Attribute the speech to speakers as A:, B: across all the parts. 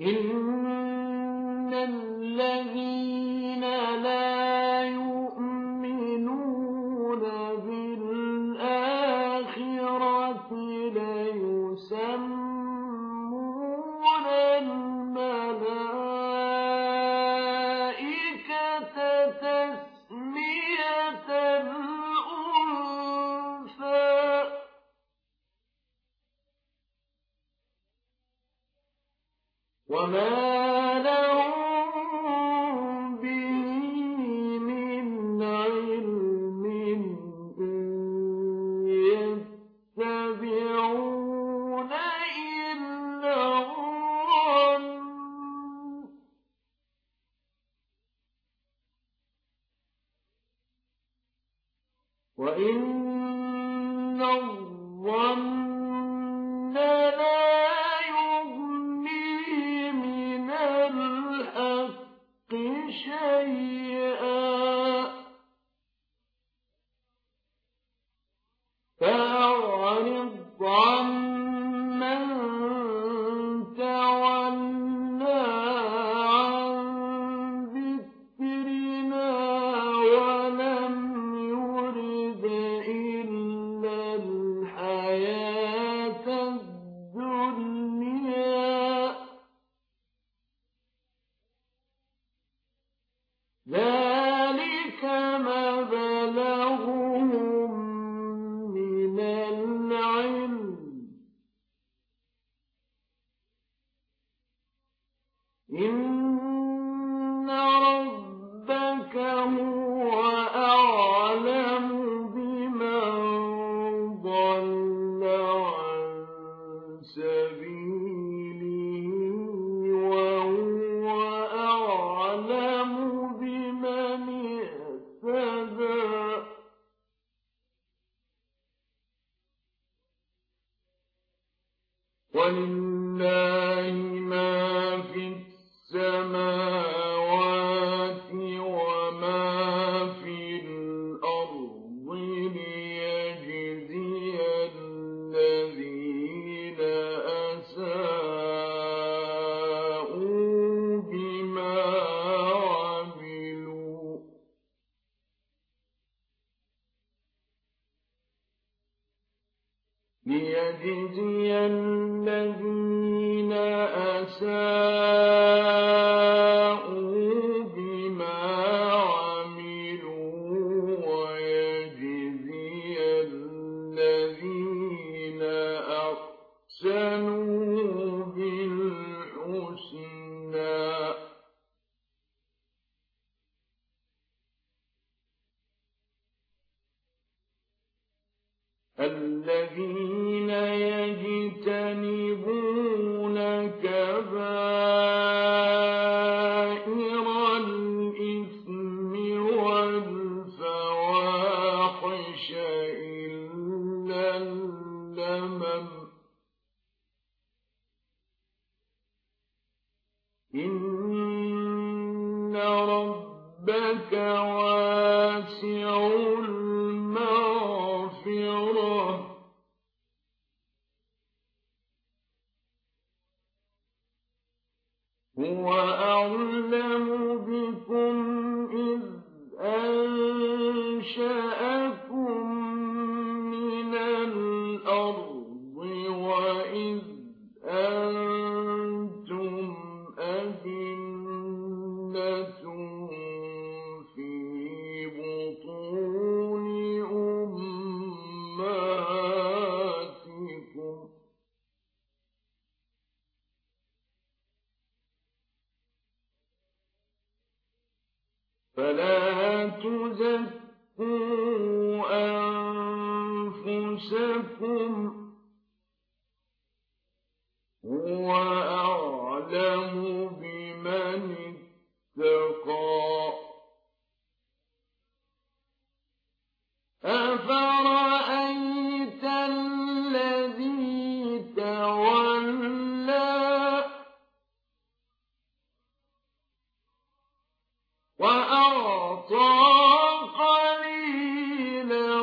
A: إِنَّ الَّذِينَ لَا يُؤْمِنُونَ بِالْآخِرَةِ لَيُسَمُّونَ الْمَلَائِكَةَ تَسْمِيَةَ الْأُنثَىٰ ۖ وَمَا لَهُم بِهِ مِنْ عِلْمٍ إِن يَتَّبِعُونَ إِلَّا الظَّنَّ ۖ وَإِنَّ الظَّنَّ لَا يُغْنِي مِنَ الْحَقِّ شَيْئًا ۚ فَأَعْرِضْ عَمَّن تَوَلَّىٰ عَن ذِكْرِنَا وَلَمْ يُرِدْ إِلَّا الْحَيَاةَ الدُّنْيَا ۚ ذَٰلِكَ مَبْلَغُهُم مِّنَ الْعِلْمِ ۚ إِنَّ رَبَّكَ هُوَ أَعْلَمُ بِمَن ضَلَّ عَن سَبِيلِهِ وَهُوَ أَعْلَمُ بِمَنِ اهْتَدَىٰ وَلِلَّهِ مَا فِي السَّمَاوَاتِ وَمَا فِي الْأَرْضِ لِيَجْزِيَ الَّذِينَ أَسَاءُوا بِمَا عَمِلُوا ۗ لِيَجْزِيَ الَّذِينَ أَسَاءُوا بِمَا عَمِلُوا وَيَجْزِيَ الَّذِينَ أَحْسَنُوا بِالْحُسْنَىٰ ۚ الَّذِينَ يَجْتَنِبُونَ كَبَائِرَ الْإِثْمِ وَالْفَوَاحِشَ إِلَّا اللَّمَمَ ۚ إِنَّ رَبَّكَ وَاسِعُ الْمَغْفِرَةِ ۚ هُوَ أَعْلَمُ بِكُمْ إِذْ أَنشَأَكُم مِّنَ الْأَرْضِ وَإِذْ أَنتُمْ أَجِنَّةٌ فِي بُطُونِ أُمَّهَاتِكُمْ ۖ فَلَا تُزَكُّوا أَنفُسَكُمْ ۖ هُوَ أَعْلَمُ بِمَنِ اتَّقَىٰ أَفَرَأَيْتَ الَّذِي تَوَلَّىٰ وَأَعْطَىٰ قَلِيلًا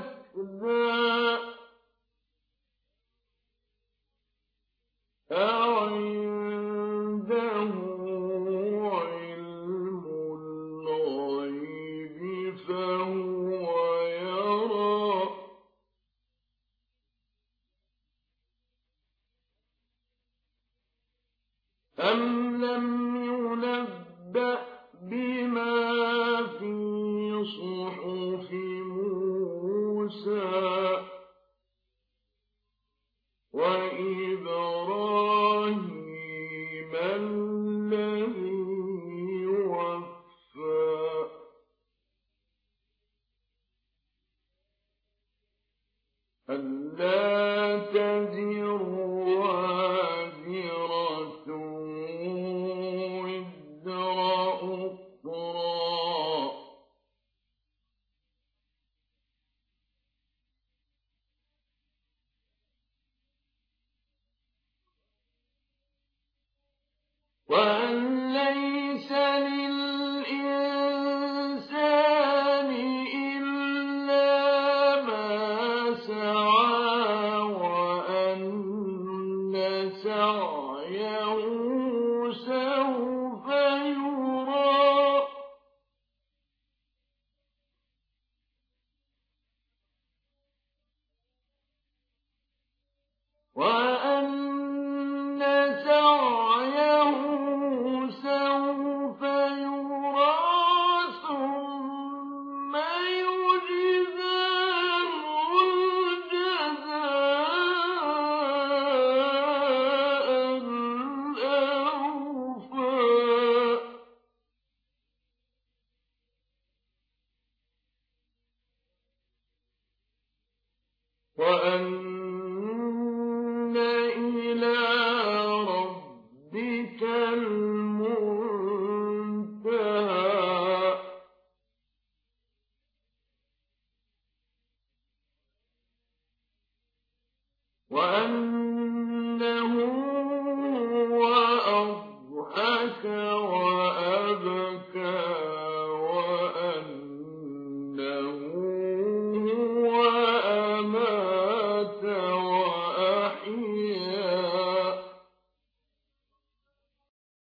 A: وَأَكْدَىٰ عنده علم الغيب فهو يرى أم لم ينبأ بما في صحف موسى وإبراهيم الذي وفى ألا تزر وازرة وزر أخرى وأن ليس للإنسان إلا ما سعى وأن سعيه